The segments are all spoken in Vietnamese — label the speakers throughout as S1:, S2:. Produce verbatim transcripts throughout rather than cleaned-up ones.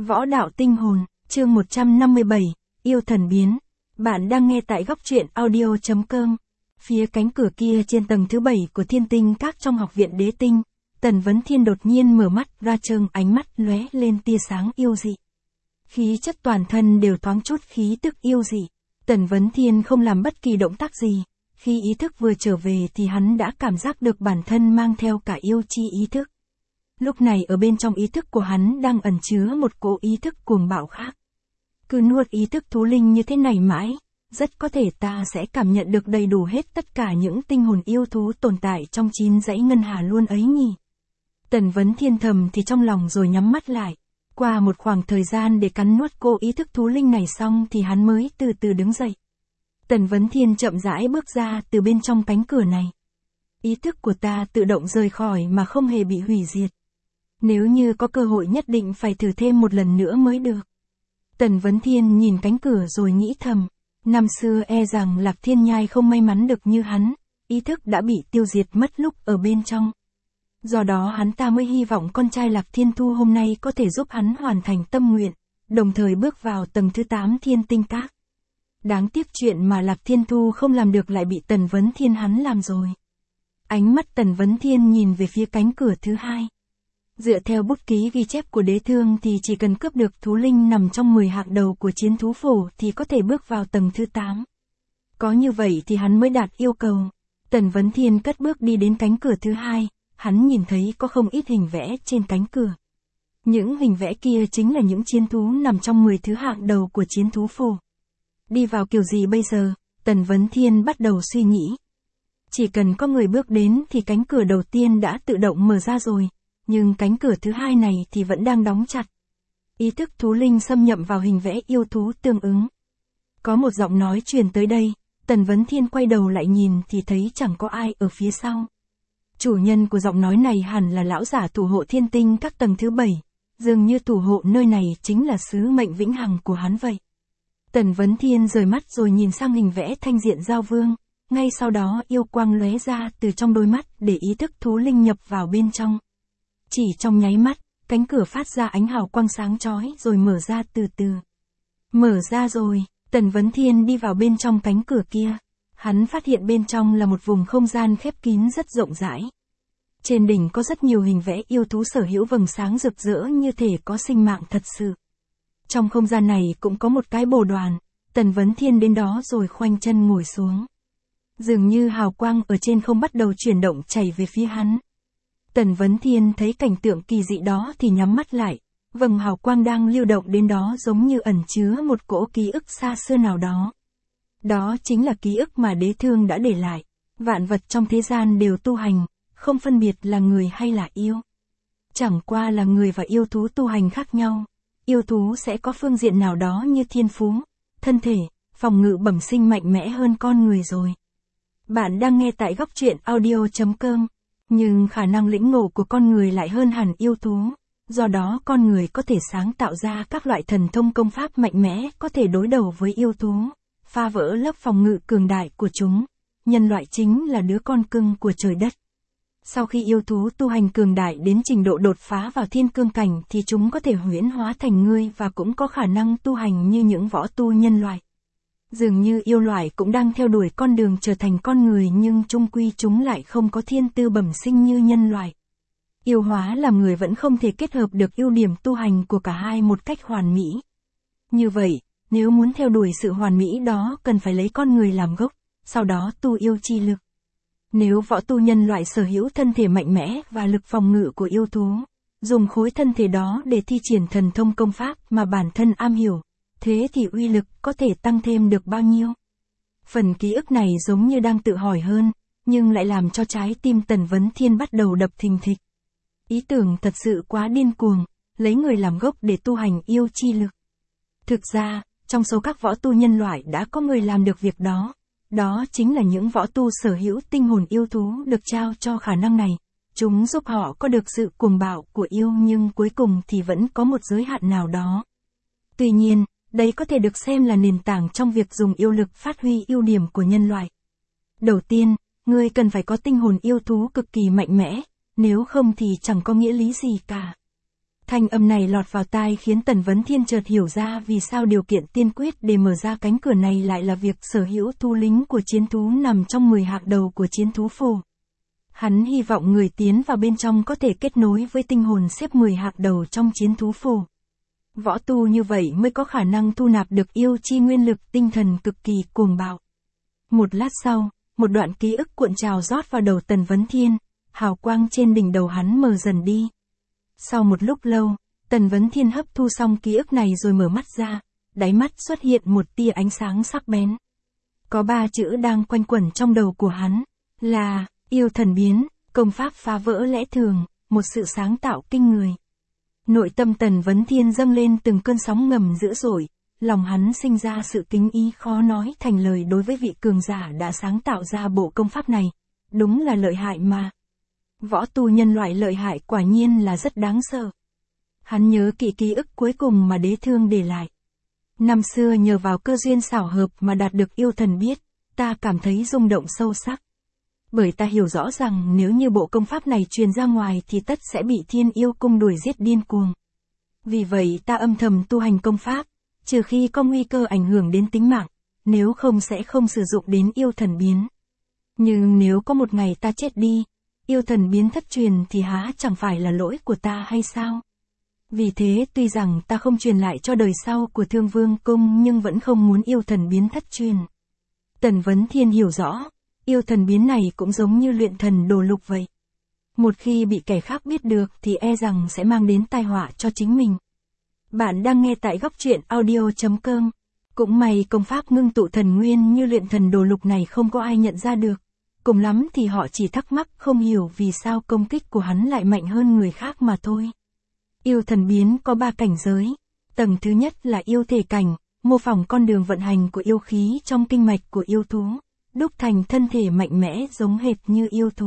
S1: Võ đạo tinh hồn, chương một trăm năm mươi bảy, yêu thần biến. Bạn đang nghe tại góc truyện audio chấm com. Phía cánh cửa kia trên tầng thứ bảy của Thiên Tinh Các trong học viện Đế Tinh, Tần Vấn Thiên đột nhiên mở mắt ra trừng, ánh mắt lóe lên tia sáng yêu dị. Khí chất toàn thân đều thoáng chút khí tức yêu dị. Tần Vấn Thiên không làm bất kỳ động tác gì. Khi ý thức vừa trở về thì hắn đã cảm giác được bản thân mang theo cả yêu chi ý thức. Lúc này ở bên trong ý thức của hắn đang ẩn chứa một cỗ ý thức cuồng bạo khác. Cứ nuốt ý thức thú linh như thế này mãi, rất có thể ta sẽ cảm nhận được đầy đủ hết tất cả những tinh hồn yêu thú tồn tại trong chín dãy ngân hà luôn ấy nhỉ. Tần Vấn Thiên thầm thì trong lòng rồi nhắm mắt lại. Qua một khoảng thời gian để cắn nuốt cô ý thức thú linh này xong thì hắn mới từ từ đứng dậy. Tần Vấn Thiên chậm rãi bước ra từ bên trong cánh cửa này. Ý thức của ta tự động rời khỏi mà không hề bị hủy diệt. Nếu như có cơ hội nhất định phải thử thêm một lần nữa mới được. Tần Vấn Thiên nhìn cánh cửa rồi nghĩ thầm. Năm xưa e rằng Lạc Thiên Nhai không may mắn được như hắn, ý thức đã bị tiêu diệt mất lúc ở bên trong. Do đó hắn ta mới hy vọng con trai Lạc Thiên Thu hôm nay có thể giúp hắn hoàn thành tâm nguyện, đồng thời bước vào tầng thứ tám Thiên Tinh Các. Đáng tiếc chuyện mà Lạc Thiên Thu không làm được lại bị Tần Vấn Thiên hắn làm rồi. Ánh mắt Tần Vấn Thiên nhìn về phía cánh cửa thứ hai. Dựa theo bút ký ghi chép của Đế Thương thì chỉ cần cướp được thú linh nằm trong mười hạng đầu của chiến thú phổ thì có thể bước vào tầng thứ tám. Có như vậy thì hắn mới đạt yêu cầu. Tần Vấn Thiên cất bước đi đến cánh cửa thứ hai, hắn nhìn thấy có không ít hình vẽ trên cánh cửa. Những hình vẽ kia chính là những chiến thú nằm trong mười thứ hạng đầu của chiến thú phổ. Đi vào kiểu gì bây giờ? Tần Vấn Thiên bắt đầu suy nghĩ. Chỉ cần có người bước đến thì cánh cửa đầu tiên đã tự động mở ra rồi. Nhưng cánh cửa thứ hai này thì vẫn đang đóng chặt. Ý thức thú linh xâm nhập vào hình vẽ yêu thú tương ứng. Có một giọng nói truyền tới đây, Tần Vấn Thiên quay đầu lại nhìn thì thấy chẳng có ai ở phía sau. Chủ nhân của giọng nói này hẳn là lão giả thủ hộ Thiên Tinh Các tầng thứ bảy, dường như thủ hộ nơi này chính là sứ mệnh vĩnh hằng của hắn vậy. Tần Vấn Thiên rời mắt rồi nhìn sang hình vẽ thanh diện giao vương, ngay sau đó yêu quang lóe ra từ trong đôi mắt để ý thức thú linh nhập vào bên trong. Chỉ trong nháy mắt, cánh cửa phát ra ánh hào quang sáng chói rồi mở ra từ từ. Mở ra rồi, Tần Vấn Thiên đi vào bên trong cánh cửa kia. Hắn phát hiện bên trong là một vùng không gian khép kín rất rộng rãi. Trên đỉnh có rất nhiều hình vẽ yêu thú sở hữu vầng sáng rực rỡ như thể có sinh mạng thật sự. Trong không gian này cũng có một cái bồ đoàn. Tần Vấn Thiên đến đó rồi khoanh chân ngồi xuống. Dường như hào quang ở trên không bắt đầu chuyển động chảy về phía hắn. Tần Vấn Thiên thấy cảnh tượng kỳ dị đó thì nhắm mắt lại, vầng hào quang đang lưu động đến đó giống như ẩn chứa một cỗ ký ức xa xưa nào đó. Đó chính là ký ức mà Đế Thương đã để lại. Vạn vật trong thế gian đều tu hành, không phân biệt là người hay là yêu. Chẳng qua là người và yêu thú tu hành khác nhau. Yêu thú sẽ có phương diện nào đó như thiên phú, thân thể, phòng ngự bẩm sinh mạnh mẽ hơn con người rồi. Bạn đang nghe tại góc truyện audio chấm com. Nhưng khả năng lĩnh ngộ của con người lại hơn hẳn yêu thú, do đó con người có thể sáng tạo ra các loại thần thông công pháp mạnh mẽ có thể đối đầu với yêu thú, phá vỡ lớp phòng ngự cường đại của chúng. Nhân loại chính là đứa con cưng của trời đất. Sau khi yêu thú tu hành cường đại đến trình độ đột phá vào thiên cương cảnh thì chúng có thể huyễn hóa thành người và cũng có khả năng tu hành như những võ tu nhân loại. Dường như yêu loại cũng đang theo đuổi con đường trở thành con người nhưng chung quy chúng lại không có thiên tư bẩm sinh như nhân loại. Yêu hóa làm người vẫn không thể kết hợp được ưu điểm tu hành của cả hai một cách hoàn mỹ. Như vậy, nếu muốn theo đuổi sự hoàn mỹ đó cần phải lấy con người làm gốc, sau đó tu yêu chi lực. Nếu võ tu nhân loại sở hữu thân thể mạnh mẽ và lực phòng ngự của yêu thú, dùng khối thân thể đó để thi triển thần thông công pháp mà bản thân am hiểu, thế thì uy lực có thể tăng thêm được bao nhiêu? Phần ký ức này giống như đang tự hỏi hơn, nhưng lại làm cho trái tim Tần Vấn Thiên bắt đầu đập thình thịch. Ý tưởng thật sự quá điên cuồng, lấy người làm gốc để tu hành yêu chi lực. Thực ra, trong số các võ tu nhân loại đã có người làm được việc đó. Đó chính là những võ tu sở hữu tinh hồn yêu thú được trao cho khả năng này. Chúng giúp họ có được sự cuồng bạo của yêu nhưng cuối cùng thì vẫn có một giới hạn nào đó. Tuy nhiên, đây có thể được xem là nền tảng trong việc dùng yêu lực phát huy ưu điểm của nhân loại. Đầu tiên, ngươi cần phải có tinh hồn yêu thú cực kỳ mạnh mẽ, nếu không thì chẳng có nghĩa lý gì cả. Thanh âm này lọt vào tai khiến Tần Vấn Thiên chợt hiểu ra vì sao điều kiện tiên quyết để mở ra cánh cửa này lại là việc sở hữu thú lính của chiến thú nằm trong mười hạng đầu của chiến thú phổ. Hắn hy vọng người tiến vào bên trong có thể kết nối với tinh hồn xếp mười hạng đầu trong chiến thú phổ. Võ tu như vậy mới có khả năng thu nạp được yêu chi nguyên lực tinh thần cực kỳ cuồng bạo. Một lát sau, một đoạn ký ức cuộn trào rót vào đầu Tần Vấn Thiên, hào quang trên đỉnh đầu hắn mờ dần đi. Sau một lúc lâu, Tần Vấn Thiên hấp thu xong ký ức này rồi mở mắt ra, đáy mắt xuất hiện một tia ánh sáng sắc bén. Có ba chữ đang quanh quẩn trong đầu của hắn, là, yêu thần biến, công pháp phá vỡ lẽ thường, một sự sáng tạo kinh người. Nội tâm Tần Vấn Thiên dâng lên từng cơn sóng ngầm dữ dội, lòng hắn sinh ra sự kính ý khó nói thành lời đối với vị cường giả đã sáng tạo ra bộ công pháp này. Đúng là lợi hại mà. Võ tu nhân loại lợi hại quả nhiên là rất đáng sợ. Hắn nhớ kỹ ký ức cuối cùng mà Đế Thương để lại. Năm xưa nhờ vào cơ duyên xảo hợp mà đạt được yêu thần biết, ta cảm thấy rung động sâu sắc. Bởi ta hiểu rõ rằng nếu như bộ công pháp này truyền ra ngoài thì tất sẽ bị Thiên Yêu Cung đuổi giết điên cuồng. Vì vậy ta âm thầm tu hành công pháp, trừ khi có nguy cơ ảnh hưởng đến tính mạng, nếu không sẽ không sử dụng đến yêu thần biến. Nhưng nếu có một ngày ta chết đi, yêu thần biến thất truyền thì há chẳng phải là lỗi của ta hay sao? Vì thế tuy rằng ta không truyền lại cho đời sau của Thương Vương Cung nhưng vẫn không muốn yêu thần biến thất truyền. Tần Vấn Thiên hiểu rõ, yêu thần biến này cũng giống như luyện thần đồ lục vậy. Một khi bị kẻ khác biết được thì e rằng sẽ mang đến tai họa cho chính mình. Bạn đang nghe tại góc truyện audio chấm com. Cũng may công pháp ngưng tụ thần nguyên như luyện thần đồ lục này không có ai nhận ra được. Cùng lắm thì họ chỉ thắc mắc không hiểu vì sao công kích của hắn lại mạnh hơn người khác mà thôi. Yêu thần biến có ba cảnh giới. Tầng thứ nhất là yêu thể cảnh, mô phỏng con đường vận hành của yêu khí trong kinh mạch của yêu thú, đúc thành thân thể mạnh mẽ giống hệt như yêu thú.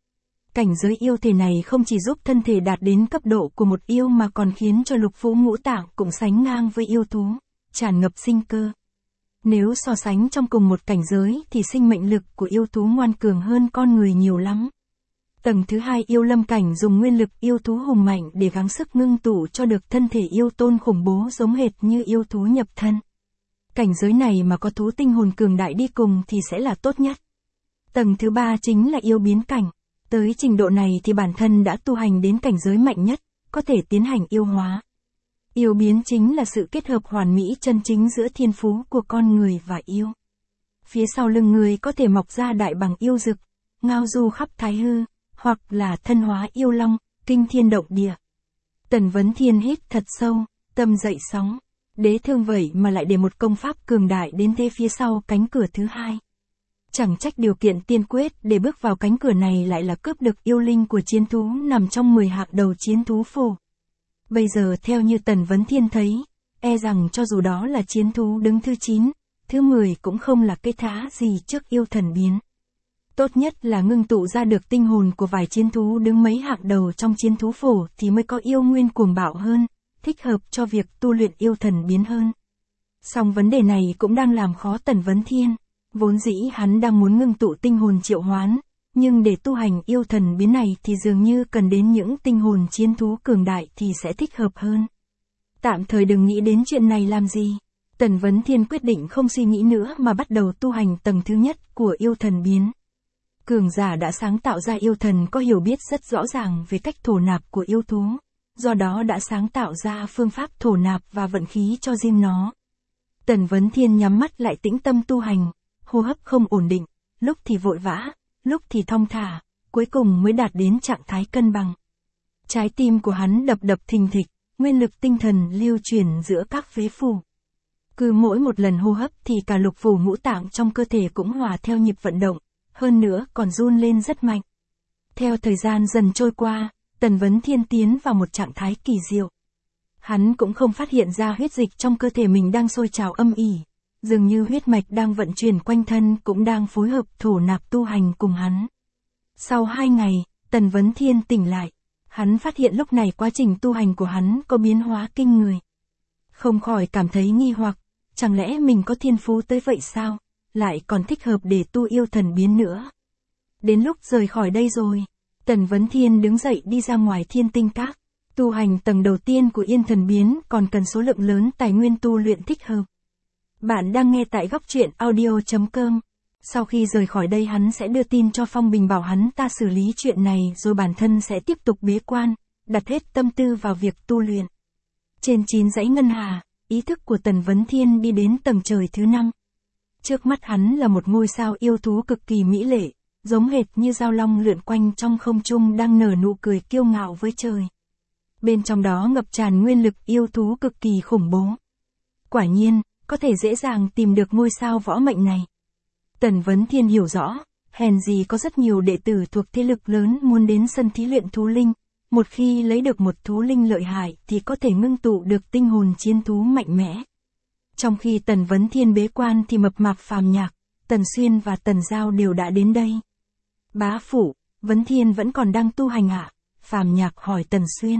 S1: Cảnh giới yêu thể này không chỉ giúp thân thể đạt đến cấp độ của một yêu mà còn khiến cho lục phủ ngũ tạng cũng sánh ngang với yêu thú, tràn ngập sinh cơ. Nếu so sánh trong cùng một cảnh giới thì sinh mệnh lực của yêu thú ngoan cường hơn con người nhiều lắm. Tầng thứ hai yêu lâm cảnh dùng nguyên lực yêu thú hùng mạnh để gắng sức ngưng tụ cho được thân thể yêu tôn khủng bố giống hệt như yêu thú nhập thân. Cảnh giới này mà có thú tinh hồn cường đại đi cùng thì sẽ là tốt nhất. Tầng thứ ba chính là yêu biến cảnh. Tới trình độ này thì bản thân đã tu hành đến cảnh giới mạnh nhất, có thể tiến hành yêu hóa. Yêu biến chính là sự kết hợp hoàn mỹ chân chính giữa thiên phú của con người và yêu. Phía sau lưng người có thể mọc ra đại bằng yêu dực, ngao du khắp thái hư, hoặc là thân hóa yêu long, kinh thiên động địa. Tần Vấn Thiên hít thật sâu, tâm dậy sóng. Đế Thương vậy mà lại để một công pháp cường đại đến thế phía sau cánh cửa thứ hai. Chẳng trách điều kiện tiên quyết để bước vào cánh cửa này lại là cướp được yêu linh của chiến thú nằm trong mười hạng đầu chiến thú phổ. Bây giờ theo như Tần Vấn Thiên thấy, e rằng cho dù đó là chiến thú đứng thứ chín, thứ mười cũng không là cái thá gì trước yêu thần biến. Tốt nhất là ngưng tụ ra được tinh hồn của vài chiến thú đứng mấy hạng đầu trong chiến thú phổ thì mới có yêu nguyên cuồng bạo hơn, thích hợp cho việc tu luyện yêu thần biến hơn. Song vấn đề này cũng đang làm khó Tần Vấn Thiên. Vốn dĩ hắn đang muốn ngưng tụ tinh hồn triệu hoán, nhưng để tu hành yêu thần biến này thì dường như cần đến những tinh hồn chiến thú cường đại thì sẽ thích hợp hơn. Tạm thời đừng nghĩ đến chuyện này làm gì. Tần Vấn Thiên quyết định không suy nghĩ nữa mà bắt đầu tu hành tầng thứ nhất của yêu thần biến. Cường giả đã sáng tạo ra yêu thần có hiểu biết rất rõ ràng về cách thổ nạp của yêu thú, do đó đã sáng tạo ra phương pháp thổ nạp và vận khí cho riêng nó. Tần Vấn Thiên nhắm mắt lại tĩnh tâm tu hành. Hô hấp không ổn định, lúc thì vội vã, lúc thì thong thả, cuối cùng mới đạt đến trạng thái cân bằng. Trái tim của hắn đập đập thình thịch, nguyên lực tinh thần lưu chuyển giữa các phế phủ. Cứ mỗi một lần hô hấp thì cả lục phủ ngũ tạng trong cơ thể cũng hòa theo nhịp vận động, hơn nữa còn run lên rất mạnh. Theo thời gian dần trôi qua, Tần Vấn Thiên tiến vào một trạng thái kỳ diệu. Hắn cũng không phát hiện ra huyết dịch trong cơ thể mình đang sôi trào âm ỉ. Dường như huyết mạch đang vận chuyển quanh thân cũng đang phối hợp thổ nạp tu hành cùng hắn. Sau hai ngày, Tần Vấn Thiên tỉnh lại. Hắn phát hiện lúc này quá trình tu hành của hắn có biến hóa kinh người. Không khỏi cảm thấy nghi hoặc, chẳng lẽ mình có thiên phú tới vậy sao, lại còn thích hợp để tu yêu thần biến nữa. Đến lúc rời khỏi đây rồi, Tần Vấn Thiên đứng dậy đi ra ngoài Thiên Tinh Các. Tu hành tầng đầu tiên của Yên Thần Biến còn cần số lượng lớn tài nguyên tu luyện thích hợp. Bạn đang nghe tại góc truyện audio chấm com. Sau khi rời khỏi đây hắn sẽ đưa tin cho Phong Bình bảo hắn ta xử lý chuyện này rồi bản thân sẽ tiếp tục bế quan, đặt hết tâm tư vào việc tu luyện. Trên chín dãy ngân hà, ý thức của Tần Vấn Thiên đi đến tầng trời thứ năm. Trước mắt hắn là một ngôi sao yêu thú cực kỳ mỹ lệ, giống hệt như dao long lượn quanh trong không trung đang nở nụ cười kiêu ngạo với trời. Bên trong đó ngập tràn nguyên lực yêu thú cực kỳ khủng bố. Quả nhiên, có thể dễ dàng tìm được ngôi sao võ mệnh này. Tần Vấn Thiên hiểu rõ, hèn gì có rất nhiều đệ tử thuộc thế lực lớn muốn đến sân thí luyện thú linh. Một khi lấy được một thú linh lợi hại thì có thể ngưng tụ được tinh hồn chiến thú mạnh mẽ. Trong khi Tần Vấn Thiên bế quan thì mập mạp Phàm Nhạc, Tần Xuyên và Tần Giao đều đã đến đây. Bá phụ, Vấn Thiên vẫn còn đang tu hành ạ? À? Phàm Nhạc hỏi Tần Xuyên.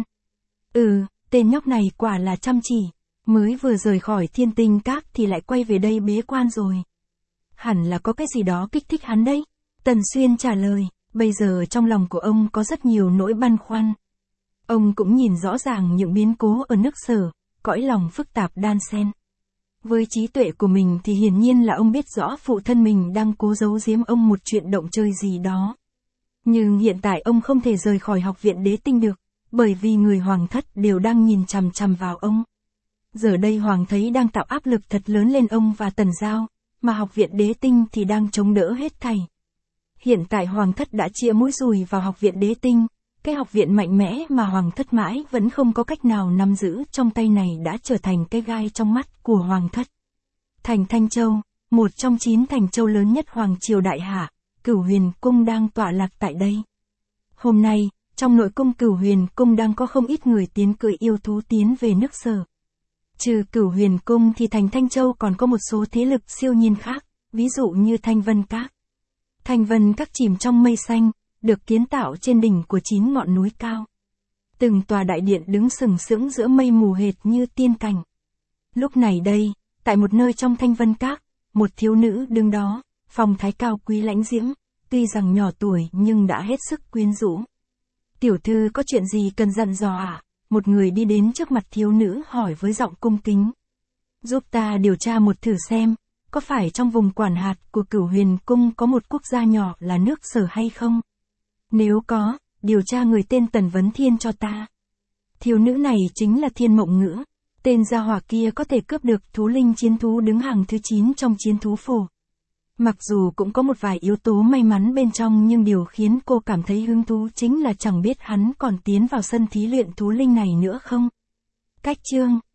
S1: Ừ, tên nhóc này quả là chăm chỉ, mới vừa rời khỏi Thiên Tinh Các thì lại quay về đây bế quan rồi. Hẳn là có cái gì đó kích thích hắn đấy. Tần Xuyên trả lời, bây giờ trong lòng của ông có rất nhiều nỗi băn khoăn. Ông cũng nhìn rõ ràng những biến cố ở nước Sở, cõi lòng phức tạp đan xen. Với trí tuệ của mình thì hiển nhiên là ông biết rõ phụ thân mình đang cố giấu giếm ông một chuyện động chơi gì đó. Nhưng hiện tại ông không thể rời khỏi học viện Đế Tinh được, bởi vì người Hoàng thất đều đang nhìn chằm chằm vào ông. Giờ đây Hoàng thấy đang tạo áp lực thật lớn lên ông và Tần Giao, mà học viện Đế Tinh thì đang chống đỡ hết thảy. Hiện tại Hoàng thất đã chĩa mũi dùi vào học viện Đế Tinh, cái học viện mạnh mẽ mà Hoàng thất mãi vẫn không có cách nào nắm giữ trong tay này đã trở thành cái gai trong mắt của Hoàng thất. Thành Thanh Châu, một trong chín thành châu lớn nhất Hoàng triều Đại Hạ, Cửu Huyền Cung đang tọa lạc tại đây. Hôm nay, trong nội cung Cửu Huyền Cung đang có không ít người tiến cưỡi yêu thú tiến về nước Sở. Trừ Cửu Huyền Cung thì thành Thanh Châu còn có một số thế lực siêu nhiên khác, ví dụ như Thanh Vân Các. Thanh Vân Các chìm trong mây xanh, được kiến tạo trên đỉnh của chín ngọn núi cao. Từng tòa đại điện đứng sừng sững giữa mây mù hệt như tiên cảnh. Lúc này đây, tại một nơi trong Thanh Vân Các, một thiếu nữ đứng đó, phong thái cao quý lãnh diễm, tuy rằng nhỏ tuổi nhưng đã hết sức quyến rũ. Tiểu thư có chuyện gì cần dặn dò à? Một người đi đến trước mặt thiếu nữ hỏi với giọng cung kính. Giúp ta điều tra một thử xem, có phải trong vùng quản hạt của Cửu Huyền Cung có một quốc gia nhỏ là nước Sở hay không? Nếu có, điều tra người tên Tần Vấn Thiên cho ta. Thiếu nữ này chính là Thiên Mộng Ngữ, tên gia hỏa kia có thể cướp được thú linh chiến thú đứng hàng thứ chín trong chiến thú phổ. Mặc dù cũng có một vài yếu tố may mắn bên trong nhưng điều khiến cô cảm thấy hứng thú chính là chẳng biết hắn còn tiến vào sân thí luyện thú linh này nữa không. Cách chương